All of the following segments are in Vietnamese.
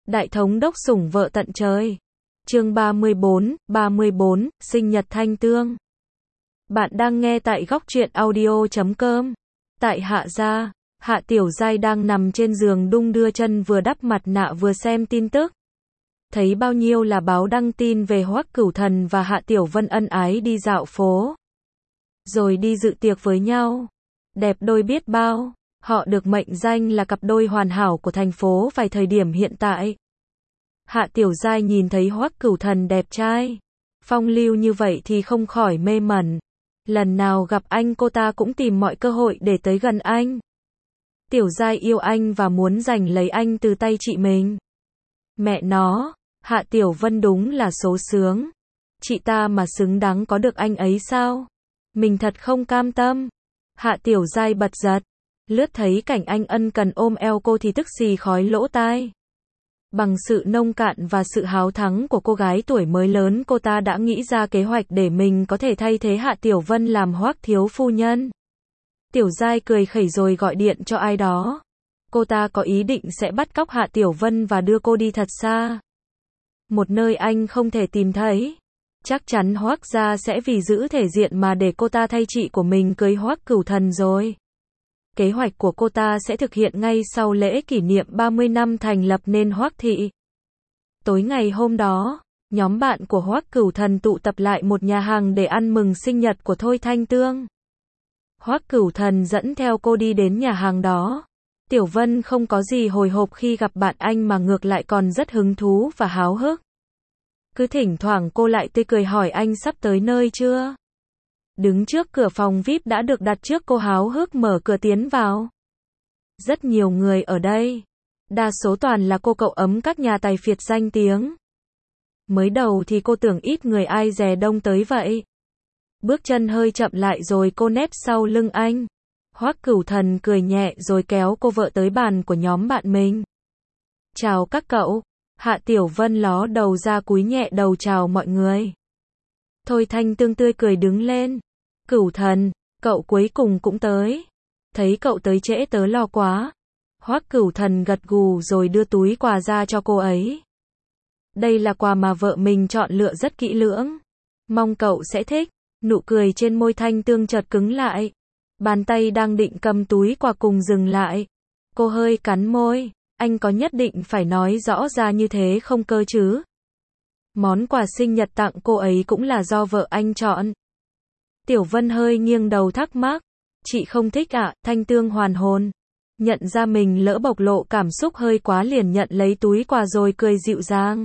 Đại thống đốc sủng vợ tận trời. Chương 34, sinh nhật Thanh Tương. Bạn đang nghe tại góc truyện audio.com. Tại Hạ gia, Hạ Tiểu Giai đang nằm trên giường đung đưa chân vừa đắp mặt nạ vừa xem tin tức. Thấy bao nhiêu là báo đăng tin về Hoắc Cửu Thần và Hạ Tiểu Vân ân ái đi dạo phố. Rồi đi dự tiệc với nhau. Đẹp đôi biết bao. Họ được mệnh danh là cặp đôi hoàn hảo của thành phố vài thời điểm hiện tại. Hạ Tiểu Giai nhìn thấy Hoắc Cửu Thần đẹp trai, phong lưu như vậy thì không khỏi mê mẩn. Lần nào gặp anh cô ta cũng tìm mọi cơ hội để tới gần anh. Tiểu Giai yêu anh và muốn giành lấy anh từ tay chị mình. Mẹ nó, Hạ Tiểu Vân đúng là số sướng. Chị ta mà xứng đáng có được anh ấy sao? Mình thật không cam tâm. Hạ Tiểu Giai bật giật. Lướt thấy cảnh anh ân cần ôm eo cô thì tức xì khói lỗ tai. Bằng sự nông cạn và sự háo thắng của cô gái tuổi mới lớn, cô ta đã nghĩ ra kế hoạch để mình có thể thay thế Hạ Tiểu Vân làm Hoắc thiếu phu nhân. Tiểu Giai cười khẩy rồi gọi điện cho ai đó. Cô ta có ý định sẽ bắt cóc Hạ Tiểu Vân và đưa cô đi thật xa. Một nơi anh không thể tìm thấy. Chắc chắn Hoắc gia sẽ vì giữ thể diện mà để cô ta thay chị của mình cưới Hoắc Cửu Thần rồi. Kế hoạch của cô ta sẽ thực hiện ngay sau lễ kỷ niệm 30 năm thành lập nên Hoắc thị. Tối ngày hôm đó, nhóm bạn của Hoắc Cửu Thần tụ tập lại một nhà hàng để ăn mừng sinh nhật của Thôi Thanh Tương. Hoắc Cửu Thần dẫn theo cô đi đến nhà hàng đó. Tiểu Vân không có gì hồi hộp khi gặp bạn anh mà ngược lại còn rất hứng thú và háo hức. Cứ thỉnh thoảng cô lại tươi cười hỏi anh sắp tới nơi chưa? Đứng trước cửa phòng VIP đã được đặt trước, cô háo hức mở cửa tiến vào. Rất nhiều người ở đây. Đa số toàn là cô cậu ấm các nhà tài phiệt danh tiếng. Mới đầu thì cô tưởng ít người ai dè đông tới vậy. Bước chân hơi chậm lại rồi cô nép sau lưng anh. Hoắc Cửu Thần cười nhẹ rồi kéo cô vợ tới bàn của nhóm bạn mình. Chào các cậu. Hạ Tiểu Vân ló đầu ra cúi nhẹ đầu chào mọi người. Thôi Thanh Tương tươi cười đứng lên. Cửu Thần, cậu cuối cùng cũng tới. Thấy cậu tới trễ tớ lo quá. Hoắc Cửu Thần gật gù rồi đưa túi quà ra cho cô ấy. Đây là quà mà vợ mình chọn lựa rất kỹ lưỡng. Mong cậu sẽ thích. Nụ cười trên môi Thanh Tương chợt cứng lại. Bàn tay đang định cầm túi quà cùng dừng lại. Cô hơi cắn môi. Anh có nhất định phải nói rõ ra như thế không cơ chứ? Món quà sinh nhật tặng cô ấy cũng là do vợ anh chọn. Tiểu Vân hơi nghiêng đầu thắc mắc. Chị không thích ạ? Thanh Tương hoàn hồn. Nhận ra mình lỡ bộc lộ cảm xúc hơi quá liền nhận lấy túi quà rồi cười dịu dàng.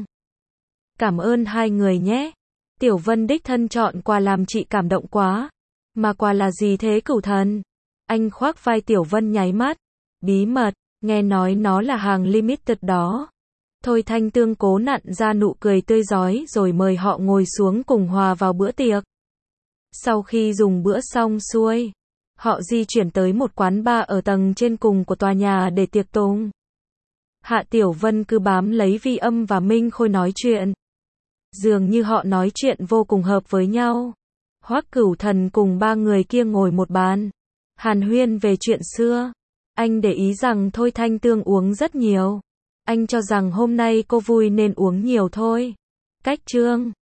Cảm ơn hai người nhé. Tiểu Vân đích thân chọn quà làm chị cảm động quá. Mà quà là gì thế Cửu Thần? Anh khoác vai Tiểu Vân nháy mắt. Bí mật, nghe nói nó là hàng limited đó. Thôi Thanh Tương cố nặn ra nụ cười tươi rói rồi mời họ ngồi xuống cùng hòa vào bữa tiệc. Sau khi dùng bữa xong xuôi, họ di chuyển tới một quán bar ở tầng trên cùng của tòa nhà để tiệc tùng. Hạ Tiểu Vân cứ bám lấy Vi Âm và Minh Khôi nói chuyện. Dường như họ nói chuyện vô cùng hợp với nhau. Hoắc Cửu Thần cùng ba người kia ngồi một bàn, hàn huyên về chuyện xưa. Anh để ý rằng Thôi Thanh Tương uống rất nhiều. Anh cho rằng hôm nay cô vui nên uống nhiều thôi. Cách chương